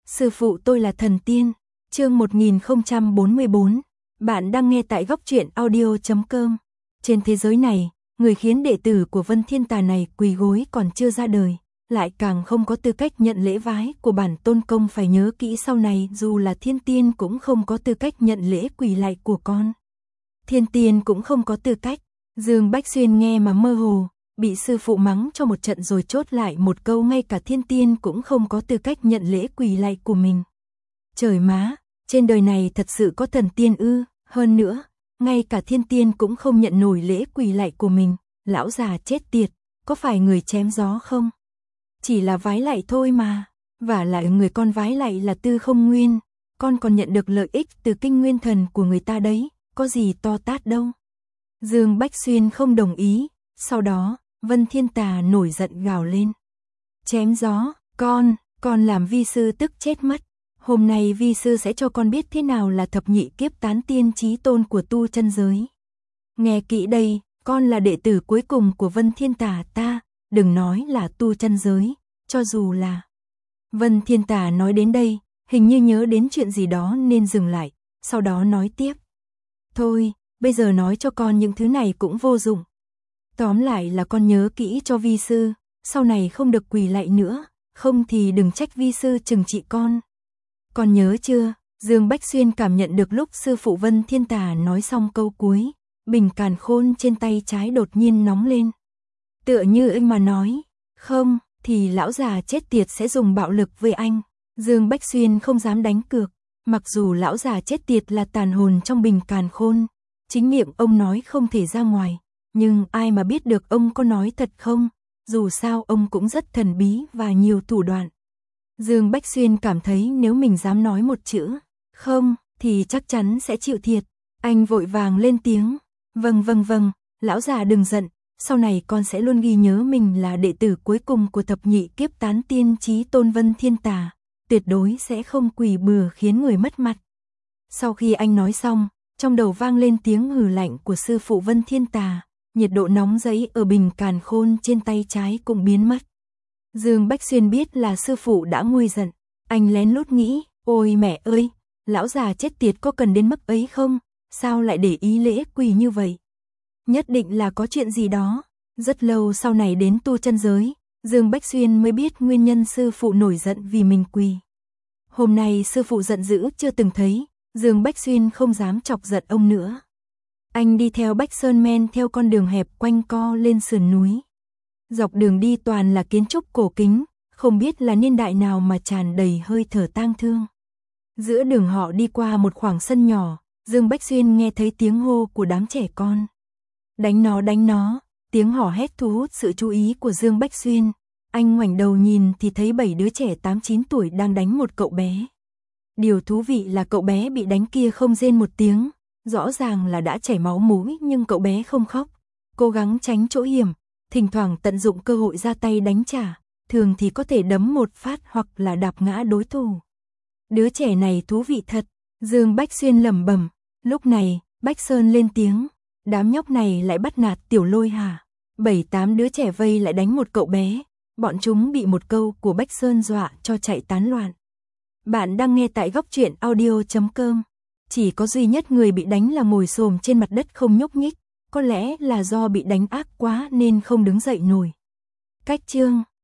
Sư phụ tôi là thần tiên. Chương 1044. Bạn đang nghe tại góc truyện audio.com. Trên thế giới này, người khiến đệ tử của Vân Thiên Tà này quỳ gối còn chưa ra đời, lại càng không có tư cách nhận lễ vái của bản tôn công. Phải nhớ kỹ, sau này dù là thiên tiên cũng không có tư cách nhận lễ quỳ lạy của con. Thiên tiên cũng không có tư cách. Dương Bách Xuyên nghe mà mơ hồ, bị sư phụ mắng cho một trận rồi chốt lại một câu, ngay cả thiên tiên cũng không có tư cách nhận lễ quỳ lạy của mình. Trời má, trên đời này thật sự có thần tiên ư? Hơn nữa, ngay cả thiên tiên cũng không nhận nổi lễ quỳ lạy của mình. Lão già chết tiệt, có phải người chém gió không? Chỉ là vái lạy thôi mà, vả lại người con vái lạy là Tư Không Nguyên, con còn nhận được lợi ích từ kinh nguyên thần của người ta đấy, có gì to tát đâu. Dương Bách Xuyên không đồng ý, sau đó, Vân Thiên Tà nổi giận gào lên. Chém gió, con làm vi sư tức chết mất. Hôm nay vi sư sẽ cho con biết thế nào là thập nhị kiếp tán tiên chí tôn của tu chân giới. Nghe kỹ đây, con là đệ tử cuối cùng của Vân Thiên Tà ta, đừng nói là tu chân giới, cho dù là... Vân Thiên Tà nói đến đây, hình như nhớ đến chuyện gì đó nên dừng lại, sau đó nói tiếp. Thôi, bây giờ nói cho con những thứ này cũng vô dụng. Tóm lại là con nhớ kỹ cho vi sư, sau này không được quỳ lạy nữa, không thì đừng trách vi sư trừng trị con. Con nhớ chưa? Dương Bách Xuyên cảm nhận được lúc sư phụ Vân Thiên Tà nói xong câu cuối, bình càn khôn trên tay trái đột nhiên nóng lên. Tựa như anh mà nói, không, thì lão già chết tiệt sẽ dùng bạo lực với anh. Dương Bách Xuyên không dám đánh cược, mặc dù lão già chết tiệt là tàn hồn trong bình càn khôn, chính miệng ông nói không thể ra ngoài, nhưng ai mà biết được ông có nói thật không, dù sao ông cũng rất thần bí và nhiều thủ đoạn. Dương Bách Xuyên cảm thấy nếu mình dám nói một chữ không, thì chắc chắn sẽ chịu thiệt. Anh vội vàng lên tiếng, vâng, lão già đừng giận, sau này con sẽ luôn ghi nhớ mình là đệ tử cuối cùng của thập nhị kiếp tán tiên chí tôn Vân Thiên Tà, tuyệt đối sẽ không quỳ bừa khiến người mất mặt. Sau khi anh nói xong, trong đầu vang lên tiếng hừ lạnh của sư phụ Vân Thiên Tà, nhiệt độ nóng dấy ở bình càn khôn trên tay trái cũng biến mất. Dương Bách Xuyên biết là sư phụ đã nguôi giận, anh lén lút nghĩ, ôi mẹ ơi, lão già chết tiệt có cần đến mức ấy không, sao lại để ý lễ quỳ như vậy? Nhất định là có chuyện gì đó. Rất lâu sau này đến tu chân giới, Dương Bách Xuyên mới biết nguyên nhân sư phụ nổi giận vì mình quỳ. Hôm nay sư phụ giận dữ chưa từng thấy, Dương Bách Xuyên không dám chọc giận ông nữa. Anh đi theo Bách Sơn men theo con đường hẹp quanh co lên sườn núi. Dọc đường đi toàn là kiến trúc cổ kính, không biết là niên đại nào mà tràn đầy hơi thở tang thương. Giữa đường họ đi qua một khoảng sân nhỏ, Dương Bách Xuyên nghe thấy tiếng hô của đám trẻ con. Đánh nó, tiếng hò hét thu hút sự chú ý của Dương Bách Xuyên. Anh ngoảnh đầu nhìn thì thấy 7 đứa trẻ 8-9 tuổi đang đánh một cậu bé. Điều thú vị là cậu bé bị đánh kia không rên một tiếng, rõ ràng là đã chảy máu mũi nhưng cậu bé không khóc, cố gắng tránh chỗ hiểm, thỉnh thoảng tận dụng cơ hội ra tay đánh trả, thường thì có thể đấm một phát hoặc là đạp ngã đối thủ. Đứa trẻ này thú vị thật, Dương Bách Xuyên lẩm bẩm. Lúc này, Bách Sơn lên tiếng, đám nhóc này lại bắt nạt Tiểu Lôi hả? 7-8 đứa trẻ vây lại đánh một cậu bé, bọn chúng bị một câu của Bách Sơn dọa cho chạy tán loạn. Bạn đang nghe tại góc truyện audio.com. Chỉ có duy nhất người bị đánh là ngồi xổm trên mặt đất không nhúc nhích, có lẽ là do bị đánh ác quá nên không đứng dậy nổi. Cách chương